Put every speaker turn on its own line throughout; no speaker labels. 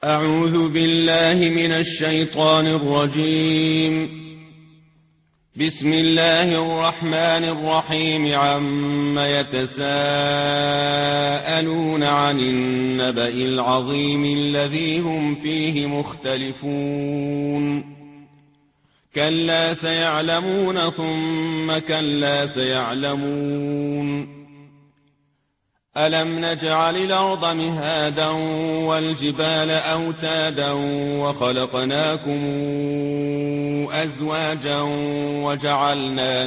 أعوذ بالله من الشيطان الرجيم. بسم الله الرحمن الرحيم. عم يتساءلون عن النبأ العظيم الذي هم فيه مختلفون. كلا سيعلمون ثم كلا سيعلمون. ألم نجعل الأرض مهادا والجبال أوتادا وخلقناكم أزواجا وجعلنا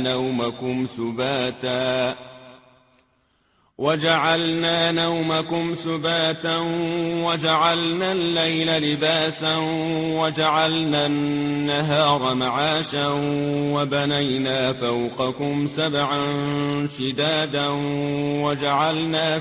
نومكم سباتا وجعلنا الليل لباسا وجعلنا النهار معاشا وبنينا فوقكم سبعا شدادا وجعلنا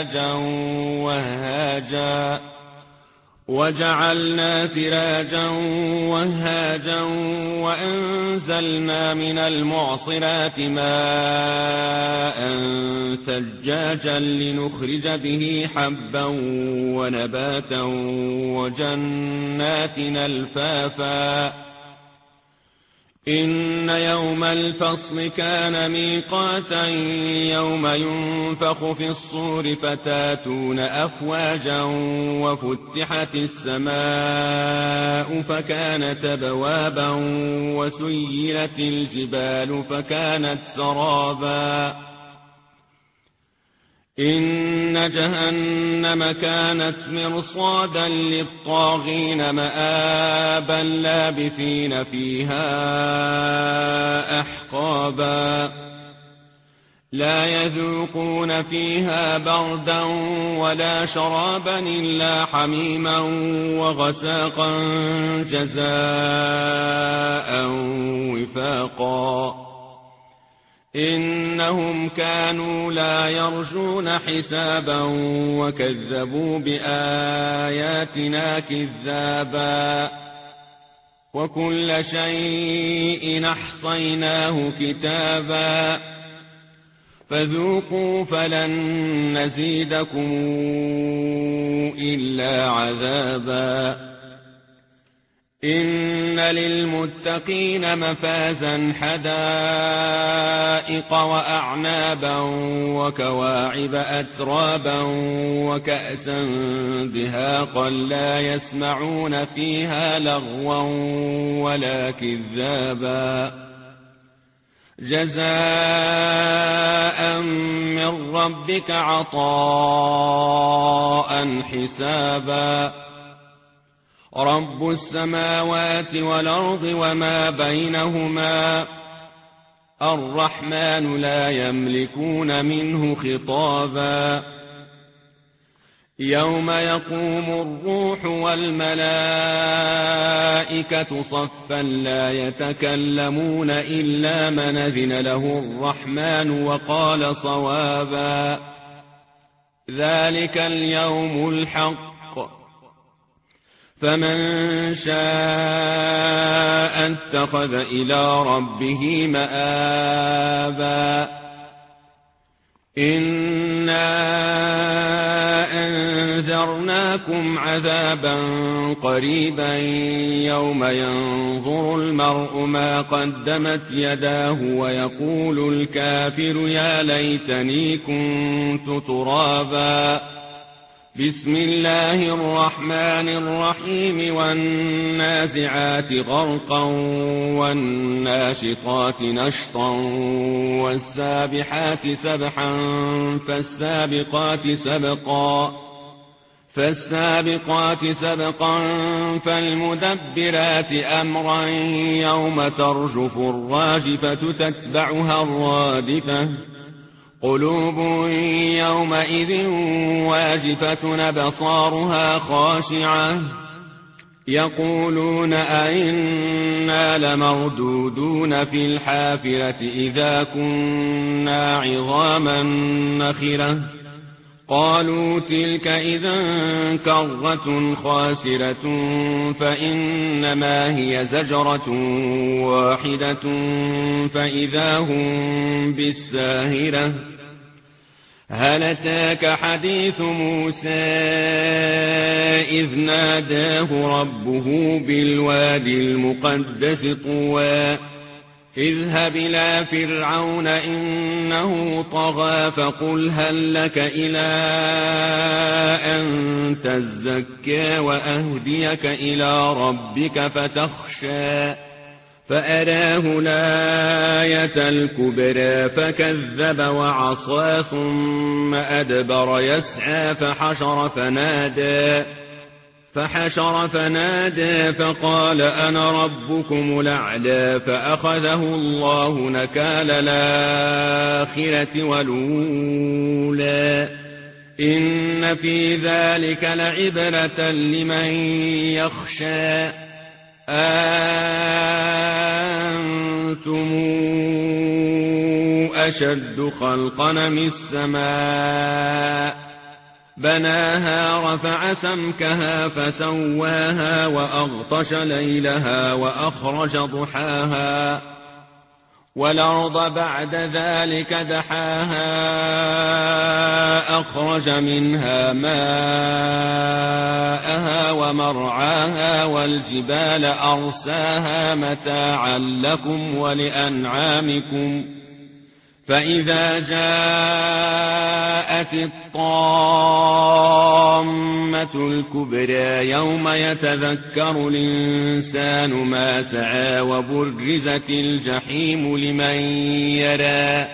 سراجا وهاجا وأنزلنا من المعصرات ماء ثجاجا لنخرج به حبا ونباتا وجنات ألفافا. إن يوم الفصل كان ميقاتا يوم ينفخ في الصور فتاتون أفواجا وفتحت السماء فكانت أبوابا وسيرت الجبال فكانت سرابا. إن جهنم كانت مرصادا للطاغين مآبا لابثين فيها أحقابا. لا يذوقون فيها بردا ولا شرابا إلا حميما وغساقا جزاء وفاقا. إنهم كانوا لا يرجون حسابا وكذبوا بآياتنا كذابا. وكل شيء أحصيناه كتابا. فذوقوا فلن نزيدكم إلا عذابا. إن للمتقين مفازا حدائق وأعنابا وكواعب أترابا وكأسا دهاقا لا يسمعون فيها لغوا ولا كذابا. جزاء من ربك عطاء حسابا. رب السماوات والأرض وما بينهما الرحمن لا يملكون منه خطابا. يوم يقوم الروح والملائكة صفا لا يتكلمون إلا من أذن له الرحمن وقال صوابا. ذلك اليوم الحق. فمن شاء اتخذ إلى ربه مآبا. إنا أنذرناكم عذابا قريبا يوم ينظر المرء ما قدمت يداه ويقول الكافر يا ليتني كنت ترابا. بسم الله الرحمن الرحيم. والنازعات غرقا والناشطات نشطا والسابحات سبحا فالسابقات سبقا فالمدبرات أمرا يوم ترجف الراجفة تتبعها الرادفة. قلوب يومئذ واجفة أبصارها خاشعة يقولون أئنا لمردودون في الحافرة إذا كنا عظاما نخرة. قالوا تلك إذا كرة خاسرة فإنما هي زجرة واحدة فإذا هم بالساهرة. هل أتاك حديث موسى إذ ناداه ربه بالوادي المقدس طوى اذهب إلى فرعون إنه طغى فقل هل لك إلى أن تزكى وأهديك إلى ربك فتخشى فأراه الآية الكبرى فكذب وعصى ثم أدبر يسعى فحشر فنادى فقال أنا ربكم الأعلى فأخذه الله نكال الآخرة والأولى إن في ذلك لعبرة لمن يخشى أنتم أشد خلقا أم السماء بناها رفع سمكها فسواها وأغطش ليلها وأخرج ضحاها والأرض بعد ذلك دحاها أخرج منها ماءها ومرعاها والجبال أرساها متاعا لكم ولأنعامكم فإذا جاءت الطامة الكبرى يوم يتذكر الإنسان ما سعى وبرزت الجحيم لمن يرى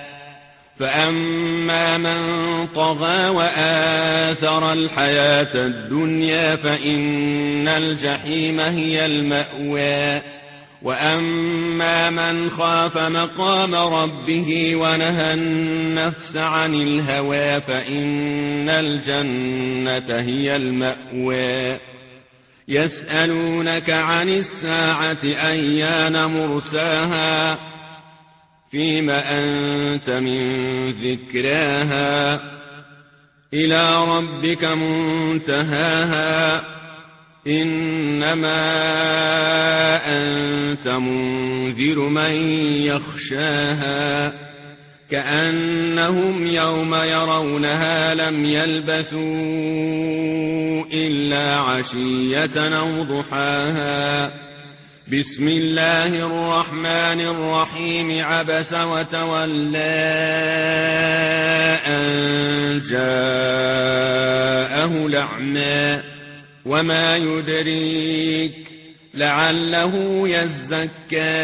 فأما من طغى وآثر الحياة الدنيا فإن الجحيم هي المأوى وأما من خاف مقام ربه ونهى النفس عن الهوى فإن الجنة هي المأوى يسألونك عن الساعة أيان مرساها فيم أنت من ذكراها إلى ربك منتهاها إنما أنت منذر من يخشاها كأنهم يوم يرونها لم يلبثوا إلا عشية أو ضحاها بسم الله الرحمن الرحيم عبس وتولى أن جاءه الأعمى وما يدريك لعله يزكى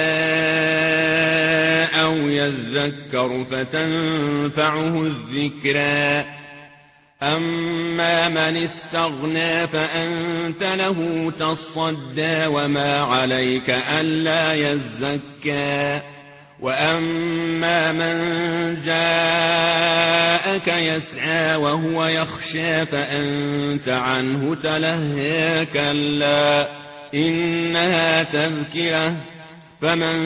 أو يذكر فتنفعه الذكرى أما من استغنى فأنت له تصدى وما عليك ألا يزكى وأما من جاءك يسعى وهو يخشى فأنت عنه تلهى كلا إنها تذكرة فمن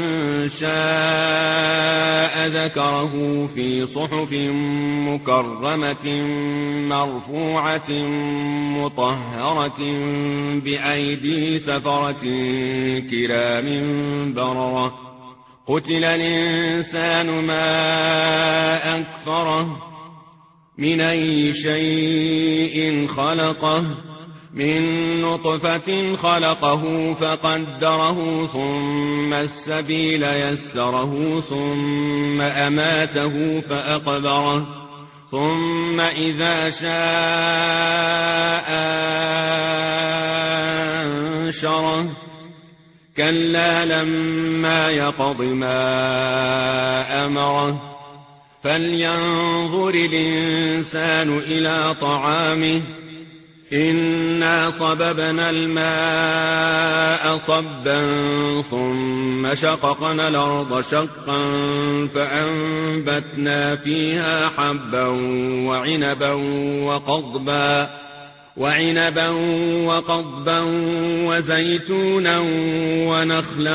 شاء ذكره في صحف مكرمة مرفوعة مطهرة بأيدي سفرة كرام بررة قتل الإنسان ما أكفره من أي شيء خلقه من نطفة خلقه فقدره ثم السبيل يسره ثم أماته فأقبره ثم إذا شاء أنشره كلا لما يقض ما أمره فلينظر الإنسان إلى طعامه إنا صببنا الماء صبا ثم شققنا الأرض شقا فأنبتنا فيها حبا وعنبا وقضبا وزيتونا ونخلا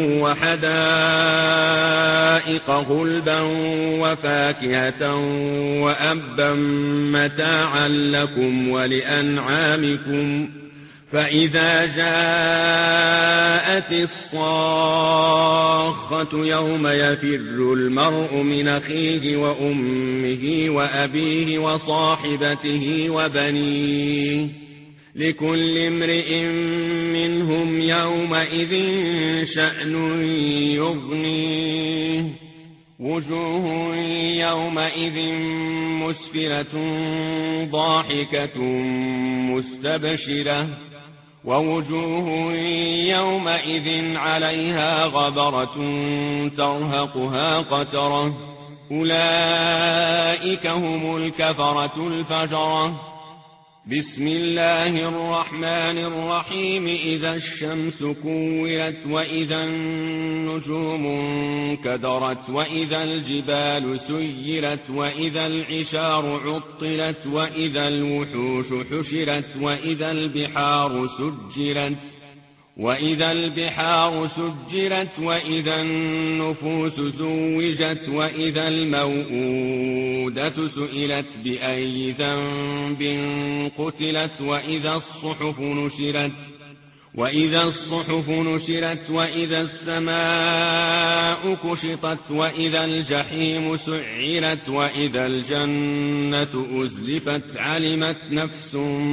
وحدائق غلبا وفاكهة وأبا متاعا لكم ولأنعامكم فإذا جاءت الصاخة يوم يفر المرء من أخيه وأمه وأبيه وصاحبته وبنيه لكل امرئ منهم يومئذ شأن يغنيه وجوه يومئذ مسفرة ضاحكة مستبشرة ووجوه يومئذ عليها غبرة ترهقها قترة أولئك هم الكفرة الفجرة. بسم الله الرحمن الرحيم إذا الشمس كورت وإذا النجوم انكدرت وإذا الجبال سيرت وإذا العشار عطلت وإذا الوحوش حشرت وإذا البحار سجرت وإذا النفوس زوجت وإذا الموءودة سئلت بأي ذنب قتلت وإذا الصحف نشرت وإذا السماء كشطت وإذا الجحيم سعرت وإذا الجنة أزلفت علمت نفس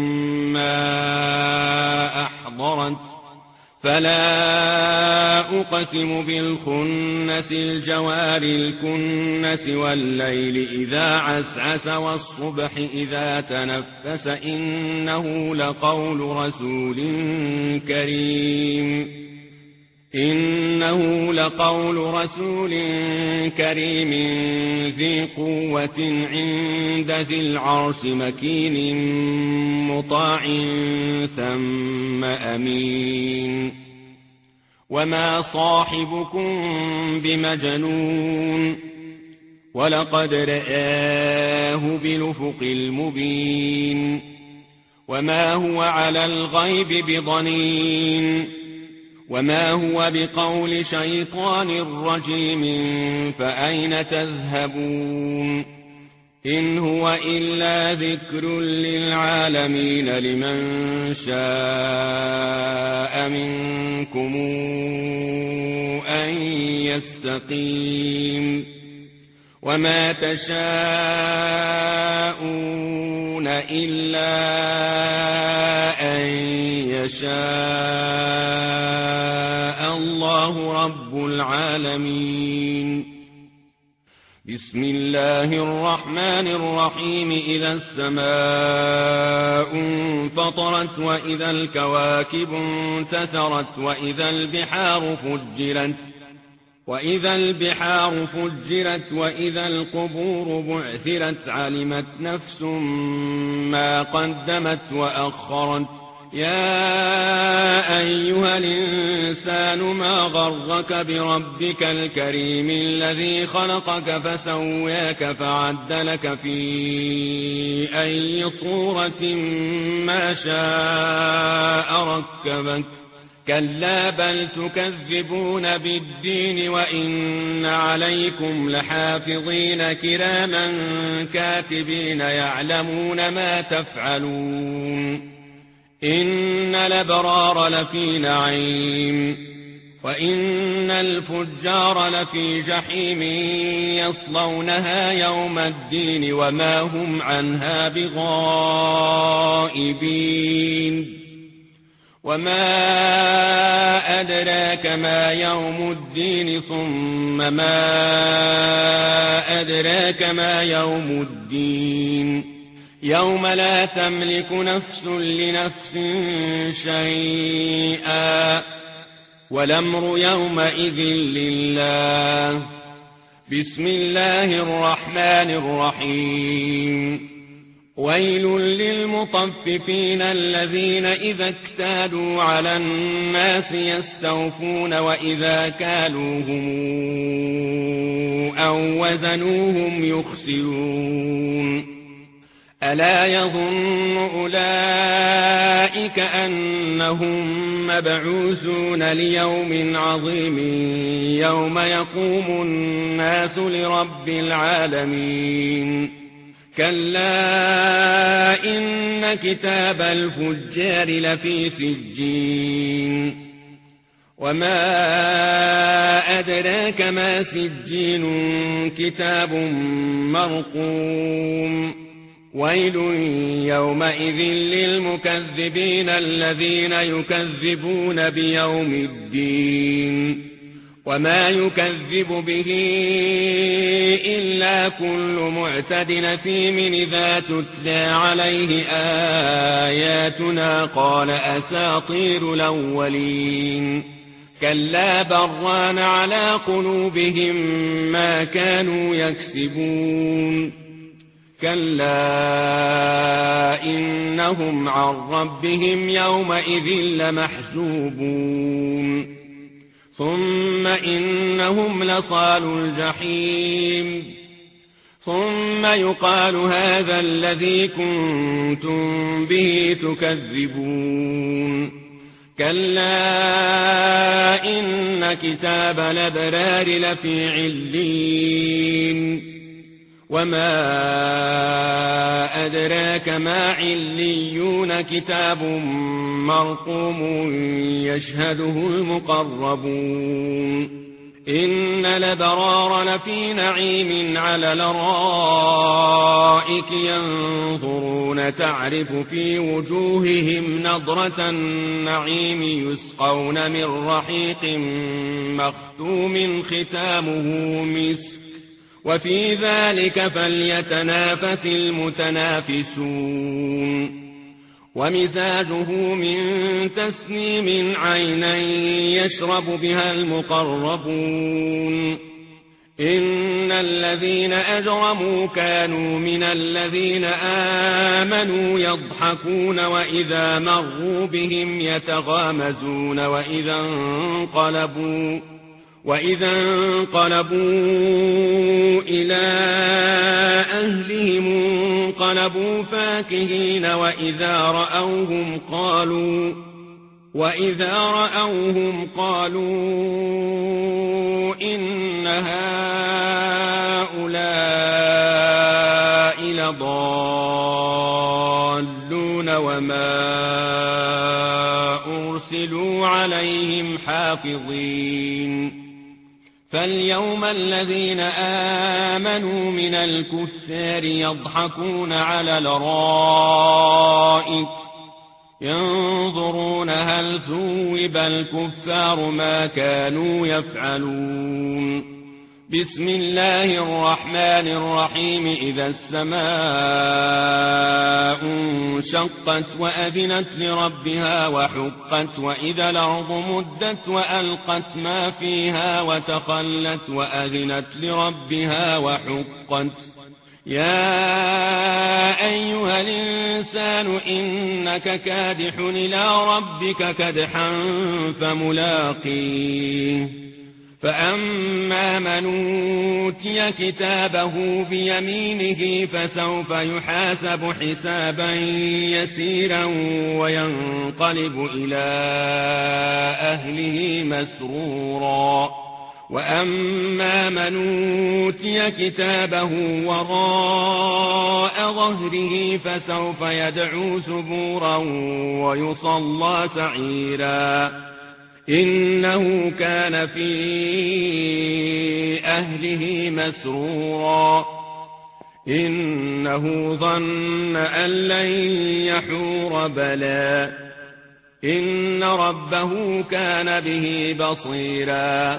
ما أحضرت فلا أقسم بالخنس الجوار الكنس والليل إذا عسعس والصبح إذا تنفس إنه لقول رسول كريم ذي قوة عند ذي العرش مكين مطاع ثم أمين وما صاحبكم بمجنون ولقد رآه بالأفق المبين وما هو على الغيب بضنين وما هو بقول شيطان رجيم فأين تذهبون إن هو إلا ذكر للعالمين لمن شاء منكم أن يستقيم وما تشاءون إلا أن يشاء الله رب العالمين. بسم الله الرحمن الرحيم إذا السماء انفطرت وإذا الكواكب انتثرت وإذا البحار فجرت وإذا القبور بعثرت علمت نفس ما قدمت وأخرت يا أيها الإنسان ما غرك بربك الكريم الذي خلقك فسواك فعدلك في أي صورة ما شاء ركبك كلا بل تكذبون بالدين وإن عليكم لحافظين كراما كاتبين يعلمون ما تفعلون إن الأبرار لفي نعيم وإن الفجار لفي جحيم يصلونها يوم الدين وما هم عنها بغائبين وما أدراك ما يوم الدين ثم ما أدراك ما يوم الدين يوم لا تملك نفس لنفس شيئا والأمر يومئذ لله. بسم الله الرحمن الرحيم ويل للمطففين الذين إذا اكتالوا على الناس يستوفون وإذا كالوهم أو وزنوهم يخسرون ألا يظن أولئك أنهم مبعوثون ليوم عظيم يوم يقوم الناس لرب العالمين كلا إن كتاب الفجار لفي سجين وما أدراك ما سجين كتاب مرقوم ويل يومئذ للمكذبين الذين يكذبون بيوم الدين وما يكذب به إلا كل معتد أثيم إذا تتلى عليه آياتنا قال أساطير الأولين كلا بران على قلوبهم ما كانوا يكسبون كلا إنهم عن ربهم يومئذ لمحجوبون ثم إنهم لصالو الجحيم ثم يقال هذا الذي كنتم به تكذبون كلا إن كتاب الأبرار لفي علين وما أدراك ما عليون كتاب مرقوم يشهده المقربون إن الأبرار لفي نعيم على الأرائك ينظرون تعرف في وجوههم نضرة النعيم يسقون من رحيق مختوم ختامه مسك وفي ذلك فليتنافس المتنافسون ومزاجه من تسنيم عينا يشرب بها المقربون إن الذين أجرموا كانوا من الذين آمنوا يضحكون وإذا مروا بهم يتغامزون وإذا انقلبوا إلى أهلهم انقلبوا فاكهين وإذا رأوهم قالوا إن هؤلاء لضالون وما أرسلوا عليهم حافظين فاليوم الذين آمنوا من الكفار يضحكون على الأرائك ينظرون هل ثوب الكفار ما كانوا يفعلون بسم الله الرحمن الرحيم إذا السماء انشقت وأذنت لربها وحقت وإذا الأرض مدت وألقت ما فيها وتخلت وأذنت لربها وحقت يا أيها الإنسان إنك كادح إلى ربك كدحا فملاقيه فأما من أوتي كتابه بيمينه فسوف يحاسب حسابا يسيرا وينقلب إلى أهله مسرورا وأما من أوتي كتابه وراء ظهره فسوف يدعو ثبورا ويصلى سعيرا إنه كان في أهله مسرورا إنه ظن أن لن يحور بلى إن ربه كان به بصيرا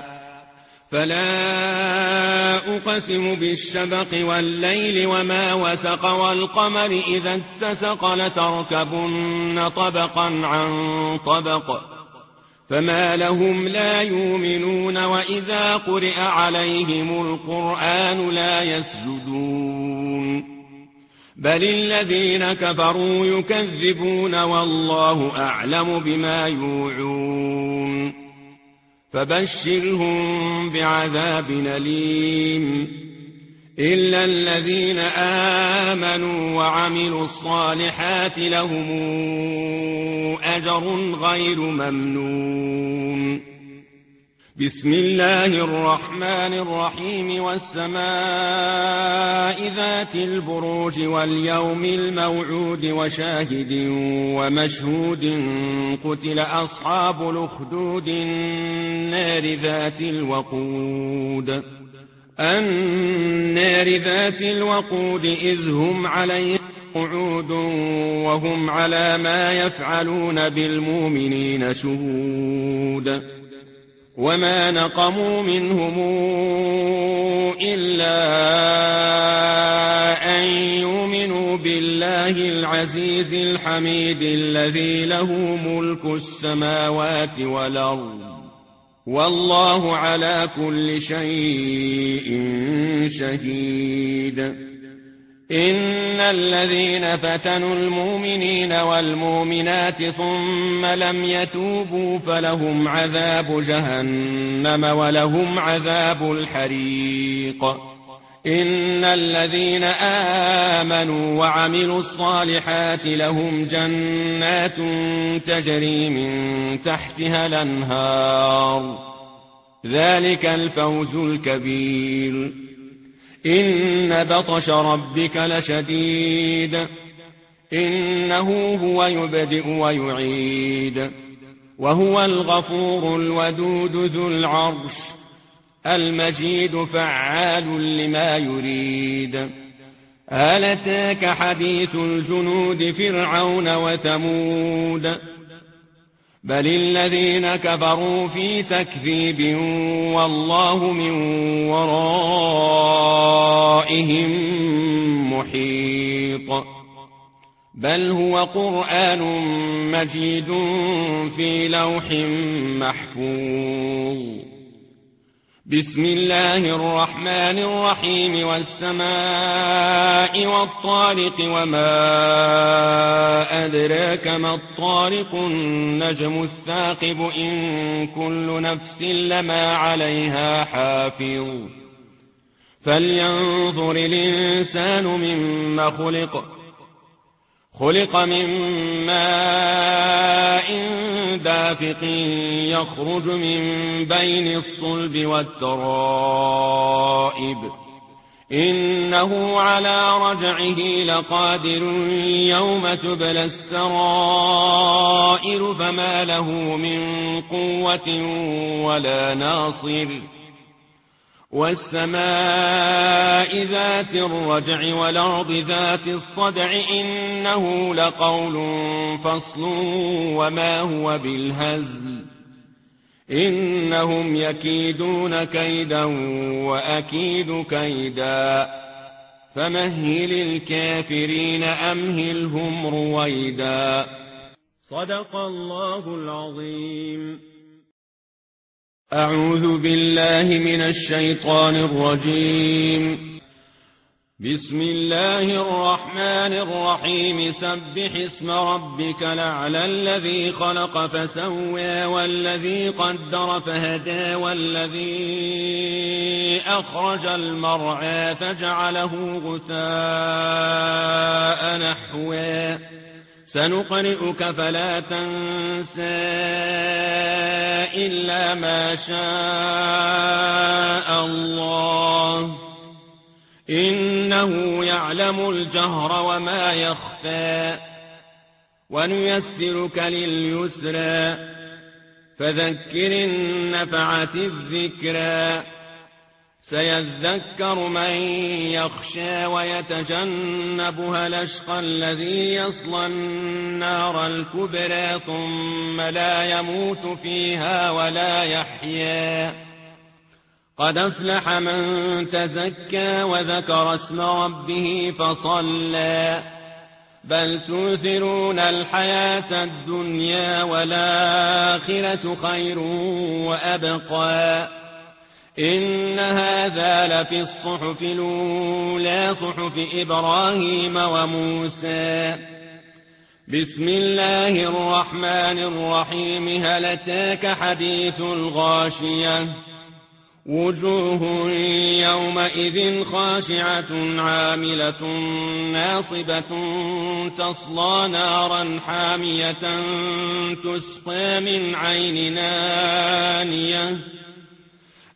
فلا أقسم بالشفق والليل وما وسق والقمر إذا اتسق لتركبن طبقا عن طبق فما لهم لا يؤمنون وإذا قرئ عليهم القرآن لا يسجدون بل الذين كفروا يكذبون والله أعلم بما يوعون فبشرهم بعذاب أليم إلا الذين آمنوا وعملوا الصالحات لهم أجر غير ممنون بسم الله الرحمن الرحيم والسماء ذات البروج واليوم الموعود وشاهد ومشهود قتل أصحاب الأخدود النار ذات الوقود إذ هم عليها قعود وهم على ما يفعلون بالمؤمنين شهود وما نقموا منهم إلا أن يؤمنوا بالله العزيز الحميد الذي له ملك السماوات والأرض والله على كل شيء شهيد. إن الذين فتنوا المؤمنين والمؤمنات ثم لم يتوبوا فلهم عذاب جهنم ولهم عذاب الحريق. إن الذين آمنوا وعملوا الصالحات لهم جنات تجري من تحتها الأنهار ذلك الفوز الكبير. إن بطش ربك لشديد إنه هو يبدئ ويعيد وهو الغفور الودود ذو العرش المجيد فعال لما يريد. هل أتاك حديث الجنود فرعون وثمود بل الذين كفروا في تكذيب والله من ورائهم محيط. بل هو قرآن مجيد في لوح محفوظ. بسم الله الرحمن الرحيم والسماء والطارق وما أدراك ما الطارق النجم الثاقب إن كل نفس لما عليها حافظ. فلينظر الإنسان مما خلق من ماء دافق يخرج من بين الصلب والترائب إنه على رجعه لقادر يوم تبلى السرائر فما له من قوة ولا ناصر. والسماء ذات الرجع والأرض ذات الصدع إنه لقول فصل وما هو بالهزل. إنهم يكيدون كيدا وأكيد كيدا فمهل الكافرين أمهلهم رويدا. صدق الله العظيم. أعوذ بالله من الشيطان الرجيم. بسم الله الرحمن الرحيم. سبح اسم ربك الأعلى الذي خلق فسوى والذي قدر فهدى والذي أخرج المرعى فجعله غثاء نحوا سنقرئك فلا تنسى إلا ما شاء الله إنه يعلم الجهر وما يخفى. ونيسرك لليسرى فذكر إن نفعت الذكرى سيذكر من يخشى ويتجنبها الأشقى الذي يصلى النار الكبرى ثم لا يموت فيها ولا يحيا. قد أفلح من تزكى وذكر اسم ربه فصلى. بل تؤثرون الحياة الدنيا والآخرة خير وأبقى. إن هذا لفي الصحف الأولى صحف إبراهيم وموسى. بسم الله الرحمن الرحيم. هل أتاك حديث الغاشية وجوه يومئذ خاشعة عاملة ناصبة تصلى نارا حامية تسقى من عين آنية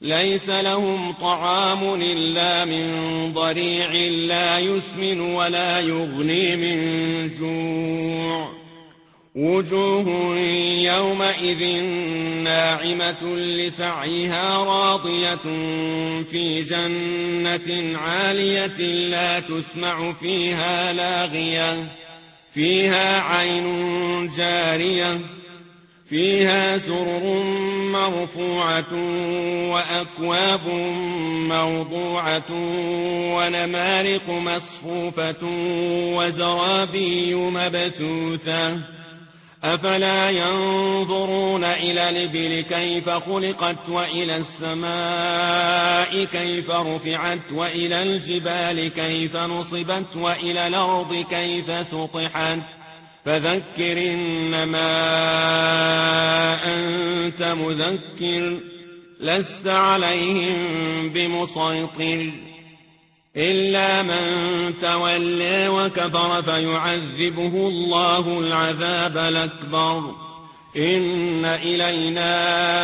ليس لهم طعام إلا من ضريع لا يسمن ولا يغني من جوع وجوه يومئذ ناعمة لسعيها راضية في جنة عالية لا تسمع فيها لاغية فيها عين جارية فيها سرر مرفوعة وأكواب موضوعة ونمارق مصفوفة وزرابي مبثوثة أفلا ينظرون إلى الإبل كيف خلقت وإلى السماء كيف رفعت وإلى الجبال كيف نصبت وإلى الأرض كيف سطحت فذكر إنما أنت مذكر لست عليهم بمسيطر إلا من تولى وكفر فيعذبه الله العذاب الأكبر إن إلينا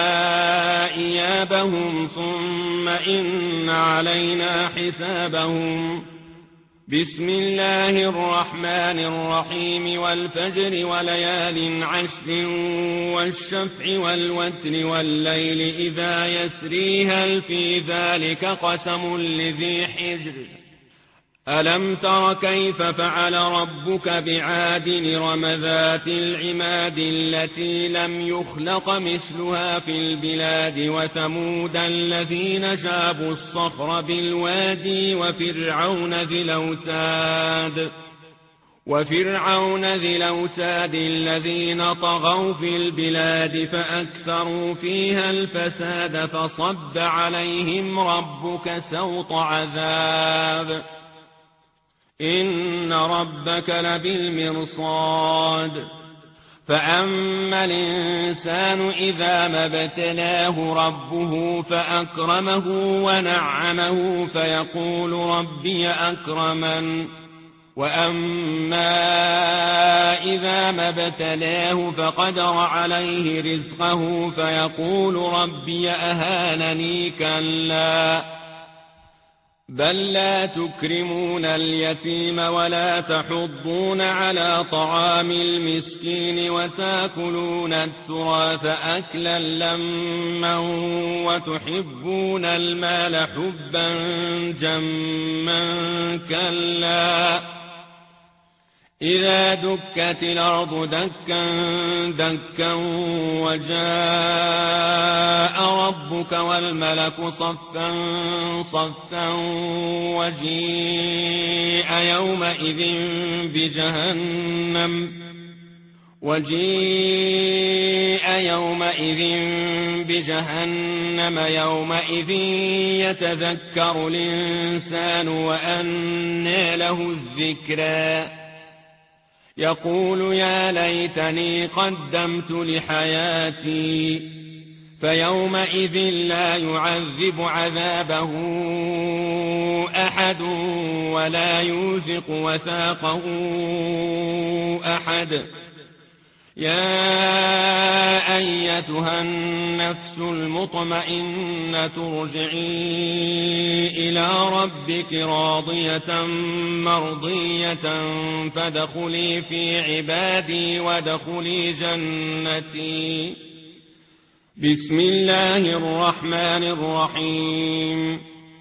إيابهم ثم إن علينا حسابهم بسم الله الرحمن الرحيم والفجر وليال عشر والشفع والوتر والليل إذا يسري هل في ذلك قسم لذي حجر ألم تر كيف فعل ربك بعاد إرم ذات العماد التي لم يخلق مثلها في البلاد وثمود الذين جابوا الصخر بالوادي وفرعون ذي الأوتاد الذين طغوا في البلاد فأكثروا فيها الفساد فصب عليهم ربك سوط عذاب إن ربك لبالمرصاد فأما الإنسان إذا ما ابتلاه ربه فأكرمه ونعمه فيقول ربي أكرمن وأما إذا ما ابتلاه فقدر عليه رزقه فيقول ربي أهانني كلا بل لا تكرمون اليتيم ولا تحضون على طعام المسكين وتأكلون التراث أكلا لما وتحبون المال حبا جما كلا إذا دكت الأرض دكا دكا وجاء ربك والملك صفا صفا وجيء يومئذ بجهنم يومئذ يتذكر الإنسان وأنى له الذكرى يقول يا ليتني قدمت لحياتي فيومئذ لا يعذب عذابه أحد ولا يوثق وثاقه أحد يا أيتها النفس المطمئنة ارجعي إلى ربك راضية مرضية فادخلي في عبادي وادخلي جنتي بسم الله الرحمن الرحيم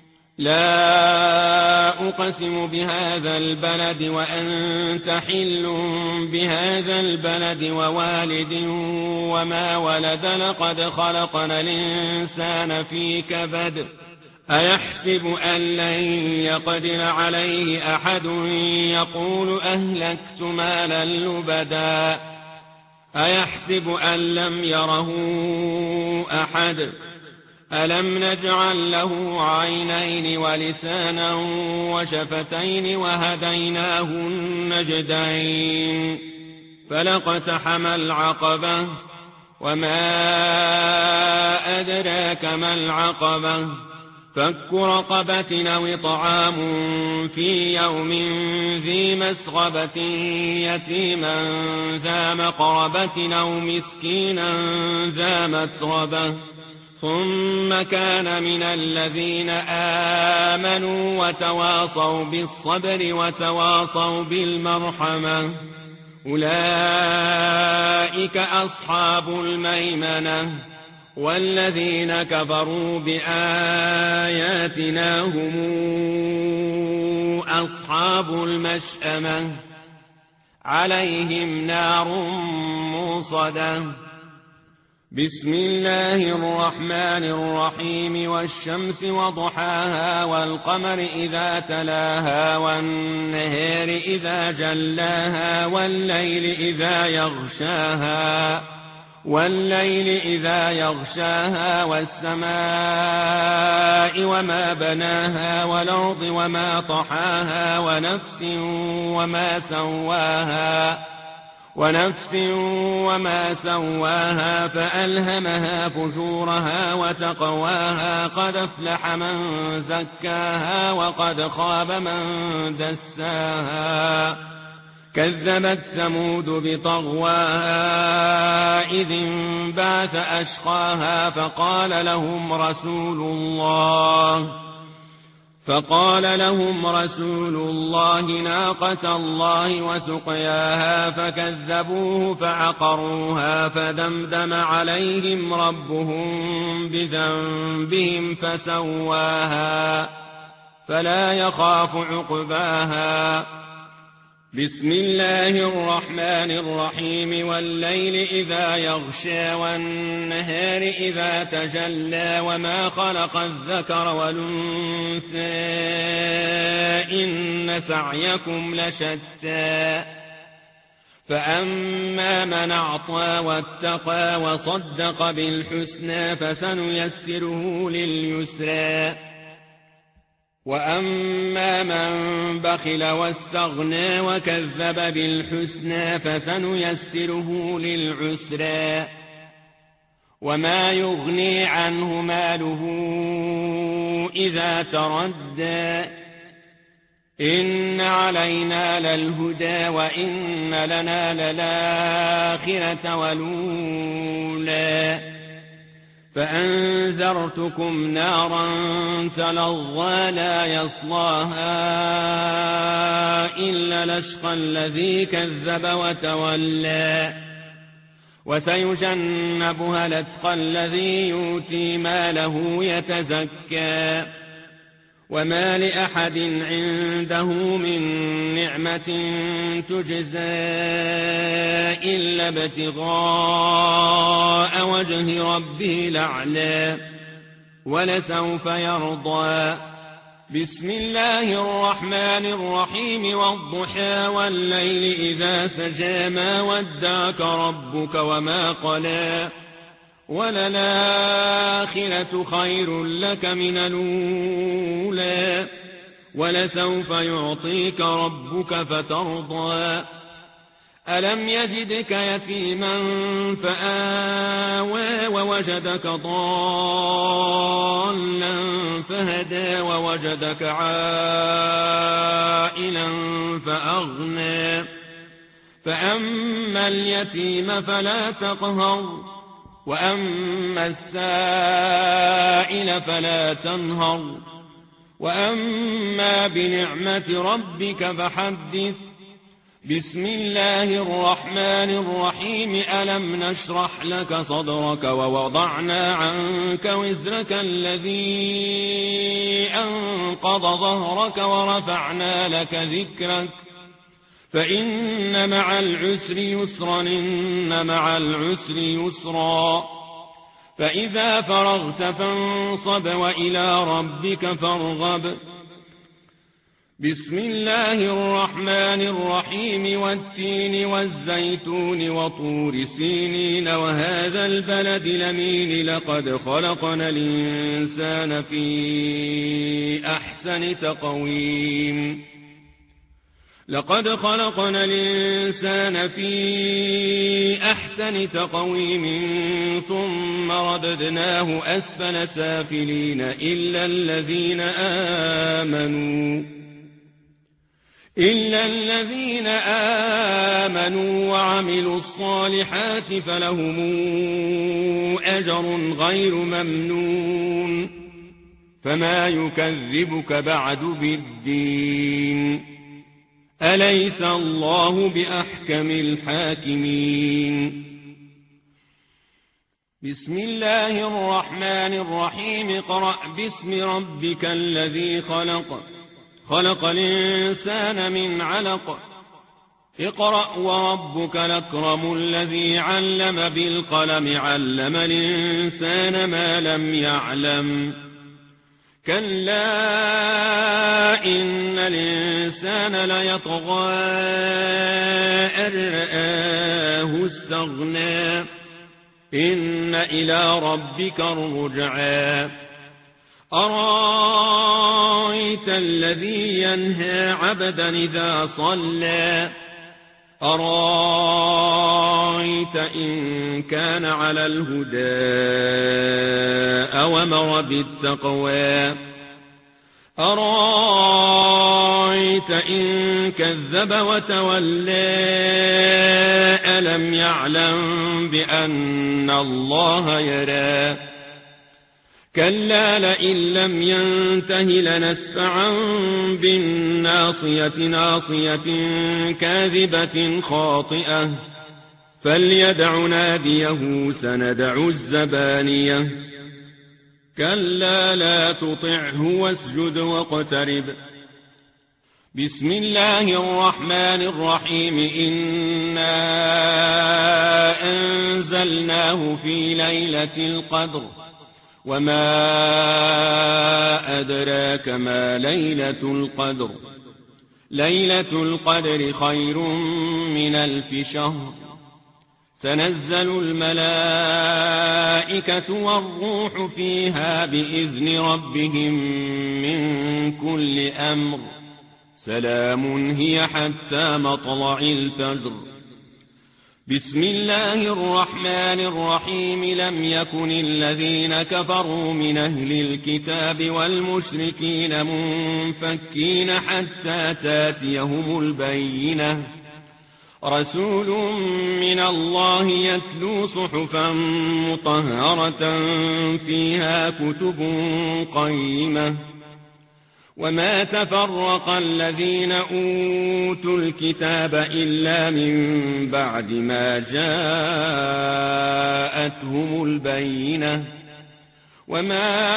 لا أقسم بهذا البلد وأنت حل بهذا البلد ووالد وما ولد لقد خلقنا الإنسان في كبد أيحسب أن لن يقدر عليه أحد يقول أهلكت مالا لبدا أيحسب أن لم يره أحد ألم نجعل له عينين ولسانا وشفتين وهديناه النجدين فلاقتحم العقبة وما أدراك ما العقبة فك رقبة أو إطعام في يوم ذي مسغبة يتيما ذا مقربة أو مسكينا ذا متربة ثم كان من الذين آمنوا وتواصوا بالصبر وتواصوا بالمرحمة أولئك أصحاب الميمنة والذين كفروا بآياتنا هم أصحاب المشأمة عليهم نار موصدة. بسم الله الرحمن الرحيم والشمس وضحاها والقمر إذا تلاها والنهار إذا جلاها والليل إذا يغشاها والسماء وما بناها والأرض وما طحاها ونفس وما سواها فألهمها فجورها وتقواها قد أفلح من زكاها وقد خاب من دساها كذبت ثمود بطغواها إذ انبعث أشقاها فقال لهم رسول الله ناقة الله وسقياها فكذبوه فعقروها فدمدم عليهم ربهم بذنبهم فسواها فلا يخاف عقباها. بسم الله الرحمن الرحيم والليل إذا يغشى والنهار إذا تجلى وما خلق الذكر والأنثى إن سعيكم لشتى فأما من أعطى واتقى وصدق بالحسنى فسنيسره لليسرى وأما من بخل واستغنى وكذب بالحسنى فسنيسره للعسرى وما يغني عنه ماله إذا تردى إن علينا للهدى وإن لنا للآخرة والأولى فأنذرتكم نارا تلظى لا يصلاها إلا الأشقى الذي كذب وتولى وسيجنبها الأتقى الذي يؤتي ماله يتزكى وما لأحد عنده من نعمة تجزى إلا ابتغاء وجه ربه الأعلى ولسوف يرضى. بسم الله الرحمن الرحيم والضحى والليل إذا سجى ما ودعك ربك وما قلى وللآخرة خير لك من الأولى ولسوف يعطيك ربك فترضى. ألم يجدك يتيما فآوى ووجدك ضالا فهدى ووجدك عائلا فأغنى فأما اليتيم فلا تقهر وأما السائل فلا تنهر وأما بنعمة ربك فحدث. بسم الله الرحمن الرحيم ألم نشرح لك صدرك ووضعنا عنك وزرك الذي أنقض ظهرك ورفعنا لك ذكرك فإن مع العسر يسرا إن مع العسر يسرا فإذا فرغت فانصب وإلى ربك فارغب. بسم الله الرحمن الرحيم والتين والزيتون وطور سينين وهذا البلد الأمين لقد خلقنا الإنسان في أحسن تقويم ثم رددناه أسفل سافلين إلا الذين آمنوا وعملوا الصالحات فلهم أجر غير ممنون فما يكذبك بعد بالدين أليس الله بأحكم الحاكمين بسم الله الرحمن الرحيم اقرأ باسم ربك الذي خلق الإنسان من علق اقرأ وربك الأكرم الذي علم بالقلم علم الإنسان ما لم يعلم كلا إن الإنسان ليطغى أن رآه استغنى إن إلى ربك الرجعى أرأيت الذي ينهى عبدا إذا صلى أرأيت إن كان على الهدى أوامر بالتقوى أرأيت إن كذب وتولى ألم يعلم بأن الله يرى كلا لئن لم ينته لنسفعا بالناصية ناصية كاذبة خاطئة فليدع ناديه سندع الزبانية كلا لا تطعه واسجد واقترب بسم الله الرحمن الرحيم إنا أنزلناه في ليلة القدر وما أدراك ما ليلة القدر ليلة القدر خير من 1000 شهر تنزل الملائكة والروح فيها بإذن ربهم من كل أمر سلام هي حتى مطلع الفجر بسم الله الرحمن الرحيم لم يكن الذين كفروا من أهل الكتاب والمشركين منفكين حتى تاتيهم البينة رسول من الله يتلو صحفا مطهرة فيها كتب قيمة وما تفرق الذين أوتوا الكتاب إلا من بعد ما جاءتهم البينة وما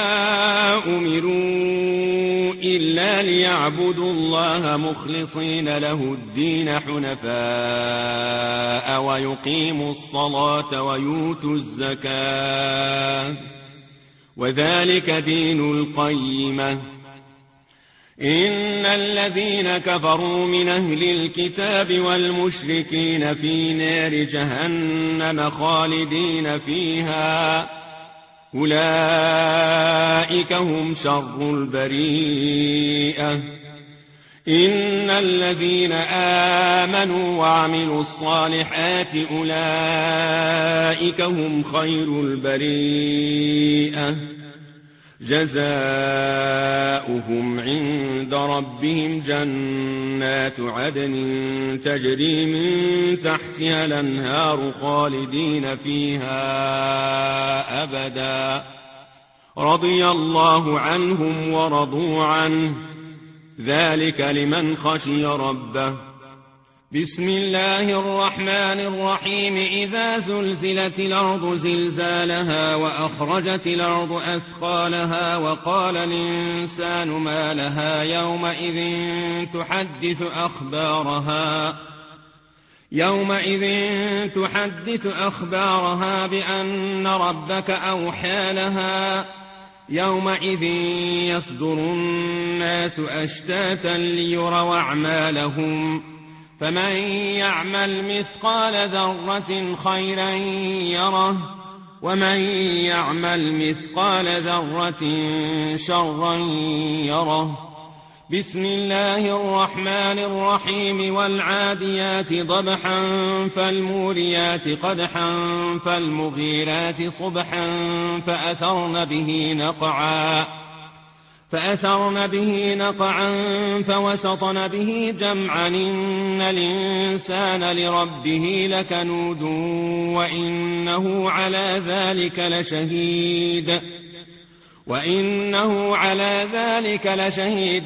أمروا إلا ليعبدوا الله مخلصين له الدين حنفاء ويقيموا الصلاة ويؤتوا الزكاة وذلك دين القيمة إن الذين كفروا من أهل الكتاب والمشركين في نار جهنم خالدين فيها أولئك هم شر البريئة إن الذين آمنوا وعملوا الصالحات أولئك هم خير البريئة جزاؤهم عند ربهم جنات عدن تجري من تحتها الأنهار خالدين فيها أبدا رضي الله عنهم ورضوا عنه ذلك لمن خشي ربه بسم الله الرحمن الرحيم إذا زلزلت الأرض زلزالها وأخرجت الأرض أثقالها وقال الإنسان ما لها يومئذ تحدث أخبارها بأن ربك أوحى لها يومئذ يصدر الناس أشتاتا ليروا أعمالهم فمن يعمل مثقال ذرة خيرا يره ومن يعمل مثقال ذرة شرا يره بسم الله الرحمن الرحيم والعاديات ضبحا فالموريات قدحا فالمغيرات صبحا فأثرن به نقعا فأثرن به نقعا فوسطن به جمعا إن الإنسان لربه لكنود وإنه على ذلك لشهيد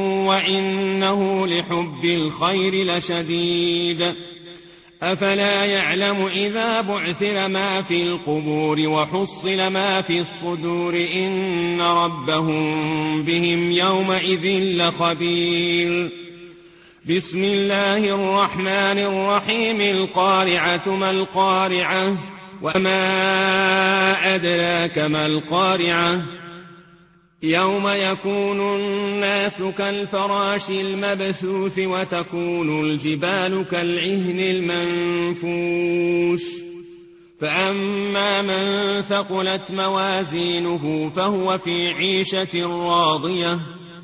وإنه لحب الخير لشديد أفلا يعلم إذا بعثر ما في القبور وحصل ما في الصدور إن ربهم بهم يومئذ لخبير. بسم الله الرحمن الرحيم القارعة ما القارعة وما أدراك ما القارعة يوم يكون الناس كالفراش المبثوث وتكون الجبال كالعهن المنفوش فأما من ثقلت موازينه فهو في عيشة راضية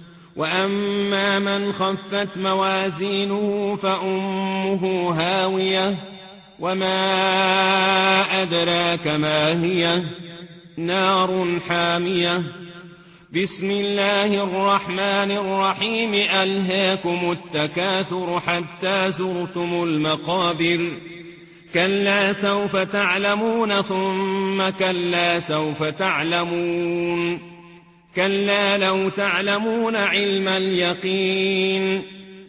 وأما من خفت موازينه فأمه هاوية وما أدراك ما هي نار حامية. بسم الله الرحمن الرحيم ألهاكم التكاثر حتى زرتم المقابر كلا سوف تعلمون ثم كلا سوف تعلمون كلا لو تعلمون علم اليقين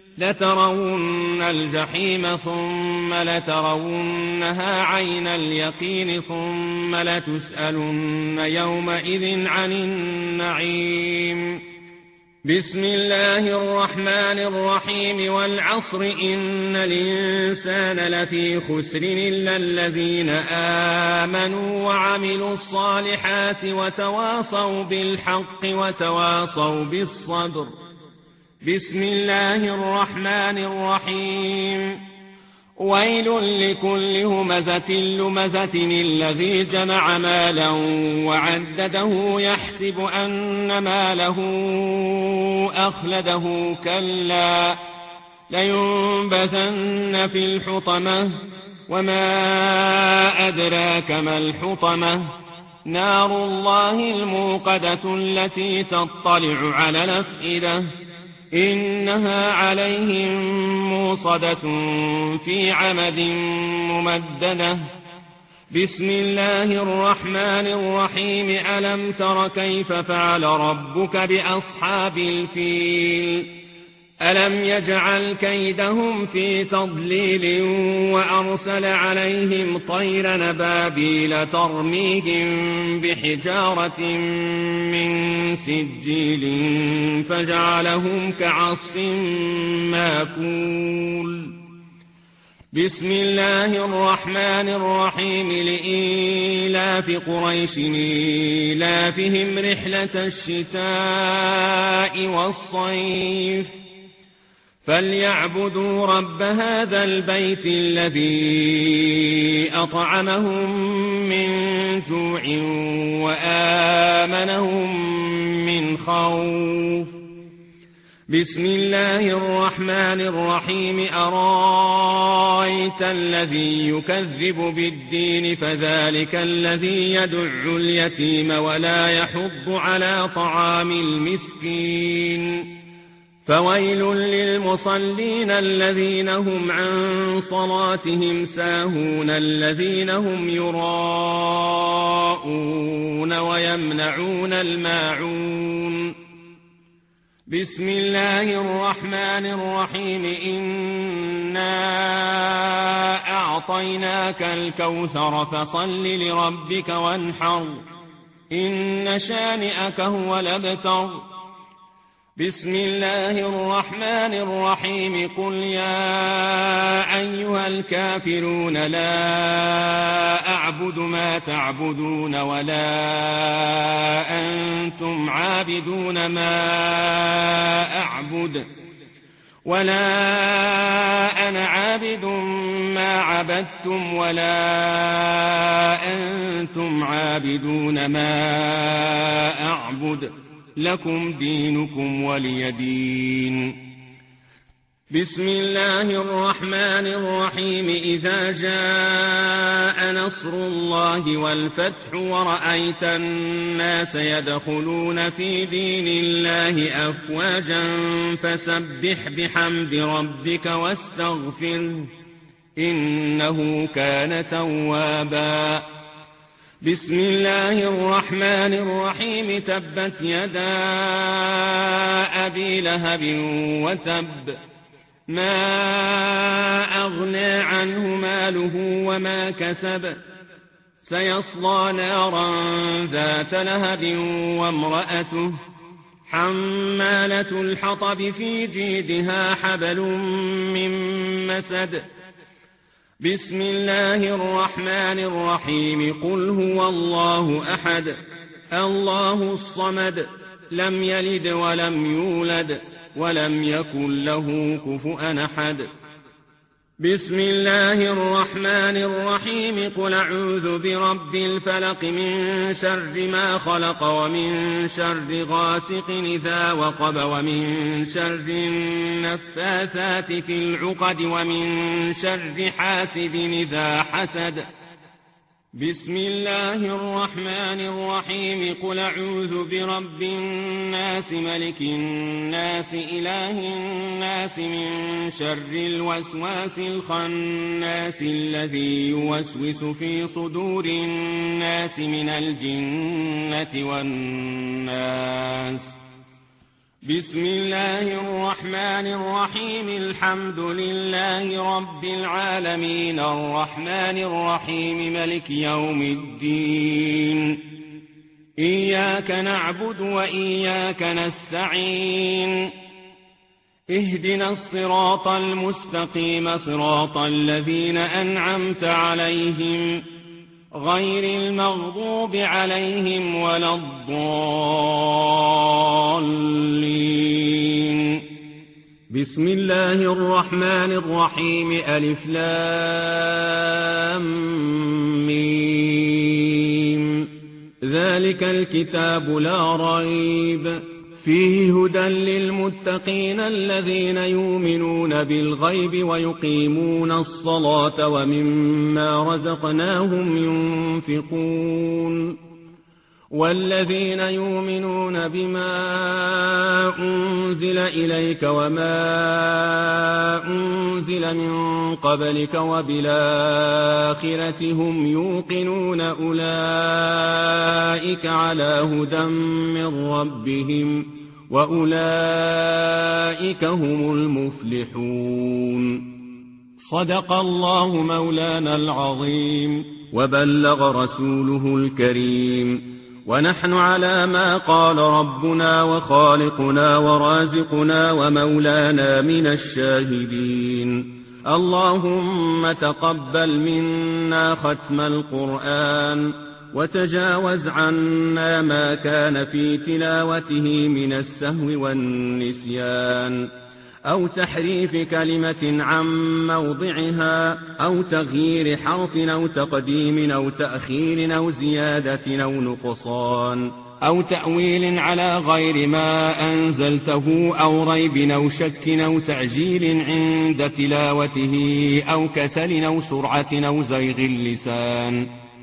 لترون الجحيم ثم لترونها عين اليقين ثم لتسألن يومئذ عن النعيم. بسم الله الرحمن الرحيم والعصر إن الإنسان لفي خسر إلا الذين آمنوا وعملوا الصالحات وتواصوا بالحق وتواصوا بالصبر. بسم الله الرحمن الرحيم ويل لكل همزة لمزة الذي جمع مالا وعدده يحسب أن ماله أخلده كلا لينبذن في الحطمة وما أدراك ما الحطمة نار الله الموقدة التي تطلع على الأفئدة إنها عليهم موصدة في عمد ممددة. بسم الله الرحمن الرحيم ألم تر كيف فعل ربك بأصحاب الفيل ألم يجعل كيدهم في تضليل وأرسل عليهم طير نبابيل ترميهم بحجارة من سجيل فجعلهم كعصف ماكول. بسم الله الرحمن الرحيم لإيلاف قريش إيلافهم رحلة الشتاء والصيف فليعبدوا رب هذا البيت الذي أطعمهم من جوع وآمنهم من خوف. بسم الله الرحمن الرحيم أرايت الذي يكذب بالدين فذلك الذي يدع اليتيم ولا يحض على طعام المسكين فويل للمصلين الذين هم عن صلاتهم ساهون الذين هم يراءون ويمنعون الماعون. بسم الله الرحمن الرحيم إنا أعطيناك الكوثر فصل لربك وانحر إن شانئك هو الأبتر. بسم الله الرحمن الرحيم قل يا أيها الكافرون لا أعبد ما تعبدون ولا أنتم عابدون ما أعبد ولا أنا عابد ما عبدتم ولا أنتم عابدون ما أعبد لكم دينكم ولي دين. بسم الله الرحمن الرحيم. إذا جاء نصر الله والفتح ورأيت الناس يدخلون في دين الله أفواجا فسبح بحمد ربك واستغفره إنه كان توابا. بسم الله الرحمن الرحيم. تبت يدا أبي لهب وتب ما أغنى عنه ماله وما كسب سيصلى نارا ذات لهب وامرأته حمالة الحطب في جيدها حبل من مسد. بسم الله الرحمن الرحيم. قل هو الله أحد الله الصمد لم يلد ولم يولد ولم يكن له كفؤا أحد. بسم الله الرحمن الرحيم. قل أعوذ برب الفلق من شر ما خلق ومن شر غاسق إذا وقب ومن شر النفاثات في العقد ومن شر حاسد إذا حسد. بسم الله الرحمن الرحيم. قل أعوذ برب الناس ملك الناس إله الناس من شر الوسواس الخناس الذي يوسوس في صدور الناس من الجنة والناس. بسم الله الرحمن الرحيم. الحمد لله رب العالمين الرحمن الرحيم ملك يوم الدين إياك نعبد وإياك نستعين اهدنا الصراط المستقيم صراط الذين أنعمت عليهم غير المغضوب عليهم ولا الضالين. بسم الله الرحمن الرحيم. ألف لام ميم. ذلك الكتاب لا ريب فيه هدى للمتقين الذين يؤمنون بالغيب ويقيمون الصلاة ومما رزقناهم ينفقون والذين يؤمنون بما أنزل إليك وما أنزل من قبلك وبالآخرة هم يوقنون أولئك على هدى من ربهم وأولئك هم المفلحون. صدق الله مولانا العظيم وبلغ رسوله الكريم ونحن على ما قال ربنا وخالقنا ورازقنا ومولانا من الشاهدين. اللهم تقبل منا ختم القرآن وتجاوز عنا ما كان في تلاوته من السهو والنسيان أو تحريف كلمة عن موضعها أو تغيير حرف أو تقديم أو تأخير أو زيادة أو نقصان أو تأويل على غير ما أنزلته أو ريب أو شك أو تعجيل عند تلاوته أو كسل أو سرعة أو زيغ اللسان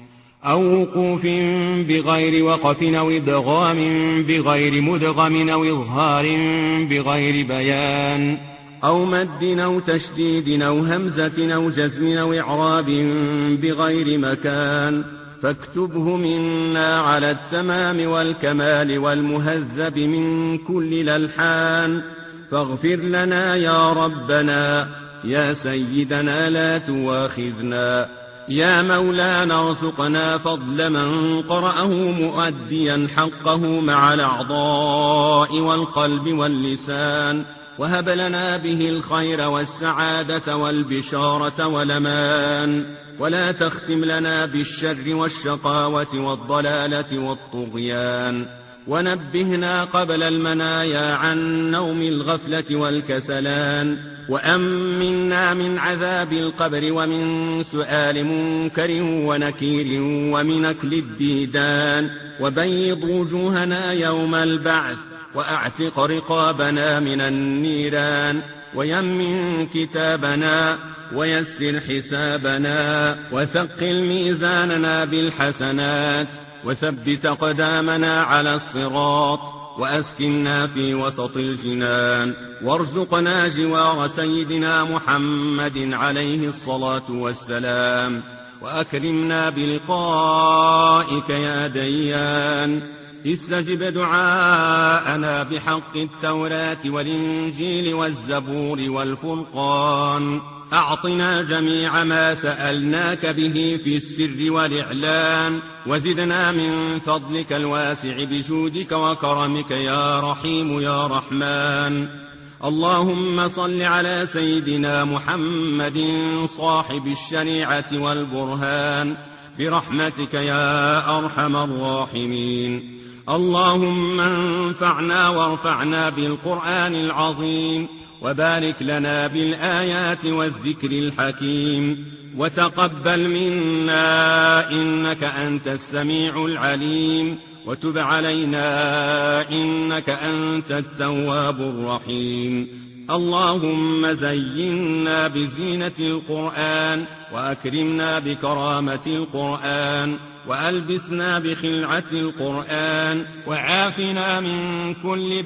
أو وقوف بغير وقف أو إدغام بغير مدغم أو إظهار بغير بيان أو مد أو تشديد أو همزة أو جزم أو إعراب بغير مكان فاكتبه منا على التمام والكمال والمهذب من كل الألحان. فاغفر لنا يا ربنا يا سيدنا لا تواخذنا يا مولانا ارزقنا فضل من قرأه مؤديا حقه مع الأعضاء والقلب واللسان وهب لنا به الخير والسعادة والبشارة والأمان ولا تختم لنا بالشر والشقاوة والضلالة والطغيان ونبهنا قبل المنايا عن نوم الغفلة والكسلان وأمنا من عذاب القبر ومن سؤال منكر ونكير ومن أكل الديدان وبيض وجوهنا يوم البعث وأعتق رقابنا من النيران ويمن كتابنا ويسر حسابنا وثقل ميزاننا بالحسنات وثبت أقدامنا على الصراط وأسكننا في وسط الجنان وارزقنا جوار سيدنا محمد عليه الصلاة والسلام وأكرمنا بلقائك يا ديان استجب دعاءنا بحق التوراة والإنجيل والزبور والفرقان أعطنا جميع ما سألناك به في السر والإعلان وزدنا من فضلك الواسع بجودك وكرمك يا رحيم يا رحمن. اللهم صل على سيدنا محمد صاحب الشريعة والبرهان برحمتك يا أرحم الراحمين. اللهم انفعنا وارفعنا بالقرآن العظيم وبارك لنا بالآيات والذكر الحكيم وتقبل منا إنك أنت السميع العليم وتب علينا إنك أنت التواب الرحيم. اللهم زينا بزينة القرآن وأكرمنا بكرامة القرآن وألبسنا بخلعة القرآن وعافنا من كل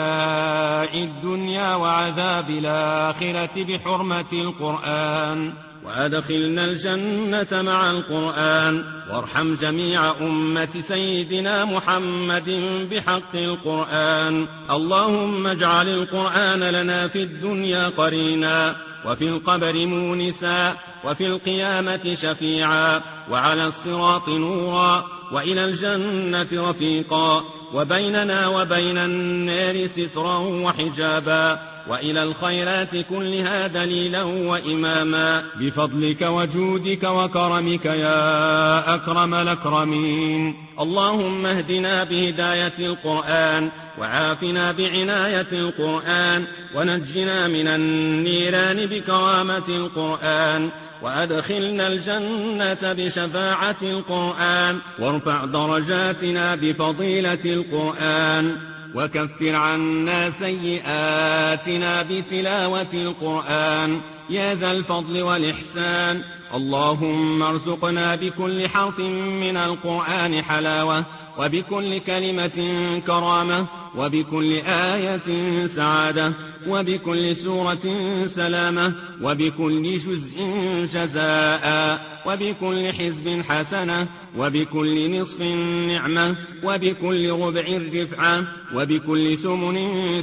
بلاء الدنيا وعذاب الآخرة بحرمة القرآن وأدخلنا الجنة مع القرآن وارحم جميع أمة سيدنا محمد بحق القرآن. اللهم اجعل القرآن لنا في الدنيا قرينا وفي القبر مونسا وفي القيامة شفيعا وعلى الصراط نورا وإلى الجنة رفيقا وبيننا وبين النار سترا وحجابا وإلى الخيرات كلها دليلا وإماما بفضلك وجودك وكرمك يا أكرم الأكرمين. اللهم اهدنا بهداية القرآن وعافنا بعناية القرآن ونجنا من النيران بكرامة القرآن وأدخلنا الجنة بشفاعة القرآن وارفع درجاتنا بفضيلة القرآن وكفر عنا سيئاتنا بتلاوة القرآن يا ذا الفضل والإحسان. اللهم ارزقنا بكل حرف من القرآن حلاوة وبكل كلمة كرامة وبكل آية سعادة وبكل سورة سلامة وبكل جزء جزاء وبكل حزب حسنة وبكل نصف نعمة وبكل ربع رفعة وبكل ثمن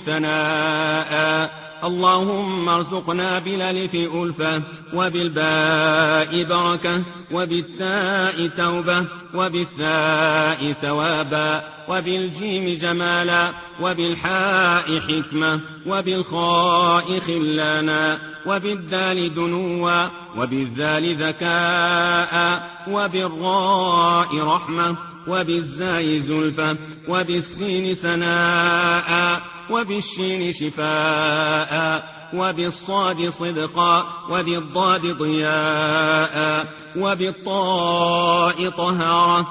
ثناء. اللهم ارزقنا بالالف ألفة وبالباء بركة وبالتاء توبة وبالثاء ثوابا وبالجيم جمالا وبالحاء حكمة وبالخاء خلانا وبالدال دنوا وبالذال ذكاء وبالراء رحمة وبالزاي زلفة وبالسين سناء وبالشين شفاء وبالصاد صدقا وبالضاد ضياء وبالطاء طهارة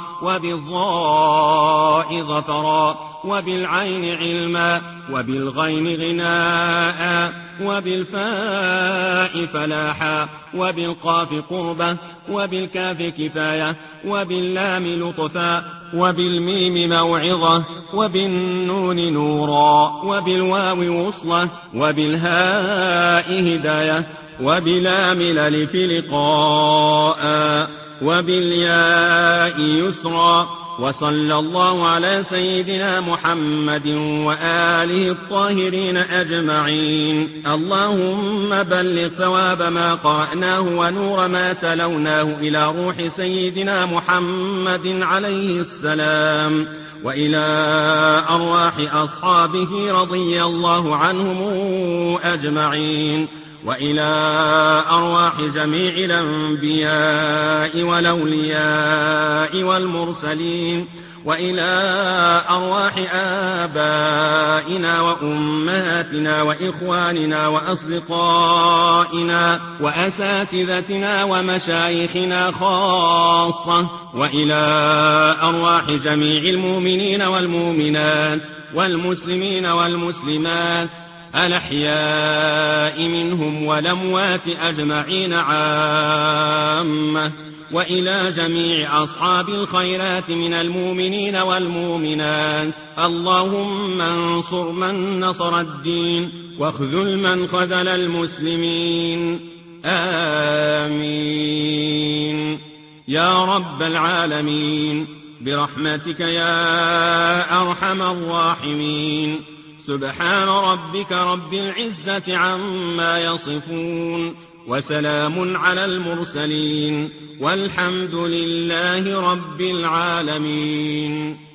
وبالضاء ظفرا وبالعين علما وبالغين غناء وبالفاء فلاحا وبالقاف قربة وبالكاف كفاية وباللام لطفا وبالميم موعظة وبالنون نورا وبالواو وصلة وبالهاء هداية وبلام الألف لقاء وبالياء يسرا. وصلى الله على سيدنا محمد وآله الطاهرين أجمعين. اللهم بلغ ثواب ما قرأناه ونور ما تلوناه إلى روح سيدنا محمد عليه السلام وإلى أرواح أصحابه رضي الله عنهم أجمعين وإلى أرواح جميع الأنبياء والأولياء والمرسلين وإلى أرواح آبائنا وأمهاتنا وإخواننا وأصدقائنا وأساتذتنا ومشايخنا خاصة وإلى أرواح جميع المؤمنين والمؤمنات والمسلمين والمسلمات الأحياء منهم والأموات أجمعين عامة، وإلى جميع أصحاب الخيرات من المؤمنين والمؤمنات. اللهم انصر من نصر الدين، واخذل من خذل المسلمين. آمين يا رب العالمين، برحمتك يا أرحم الراحمين. سبحان ربك رب العزة عما يصفون، وسلام على المرسلين، والحمد لله رب العالمين.